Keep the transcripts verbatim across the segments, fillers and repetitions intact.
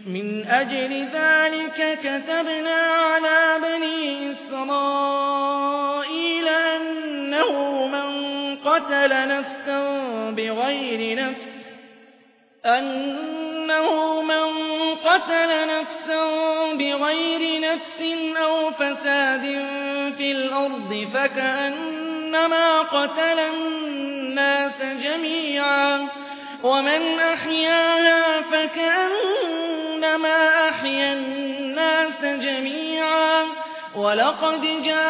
من أجل ذلك كتبنا على بني إسرائيل أنه من قتل نفسا بغير نفس أنه من قتل نفسا بغير نفس أو فساد في الأرض فكأنما قتل الناس جميعا ومن أحياها فكأنما أحيا الناس جميعا ولقد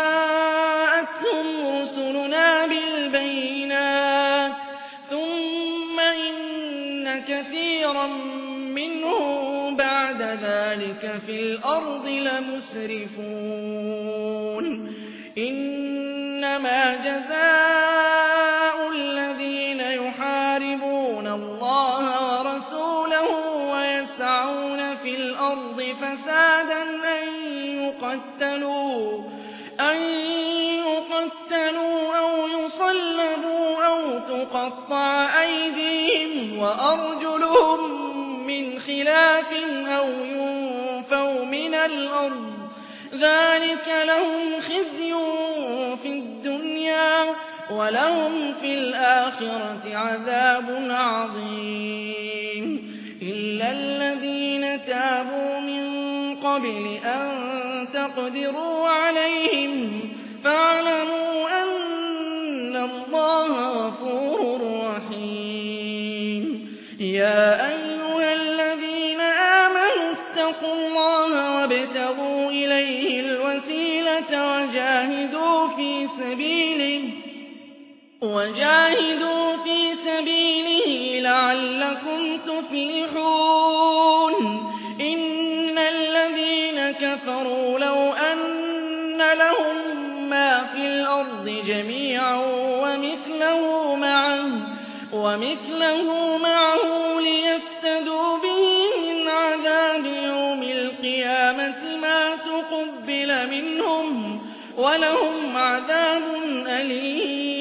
جاءتهم رسلنا بالبينات ثم إن كثيرا منهم بعد ذلك في الأرض لمسرفون إنما جزاء الذين يحاربون الله ورسوله ويسعون في الأرض فسادا أن يقتلوا أن يقتلوا أو يصلبوا أو تقطع أيديهم وأرجلهم من خلاف أو ينفوا من الأرض ذلك لهم خزي في الدنيا ولهم في الآخرة عذاب عظيم إلا الذين تابوا من قبل أن تقدروا عليهم فاعلموا أن الله غفور رحيم يا أيها الذين آمنوا اتقوا الله وابتغوا إليه الوسيلة وجاهدوا في سبيله وجاهدوا في سبيله لعلكم تفلحون إن الذين كفروا لو أن لهم ما في الأرض جميعا ومثله معه ومثله معه ليفتدوا به من عذاب يوم القيامة ما تقبل منهم ولهم عذاب أليم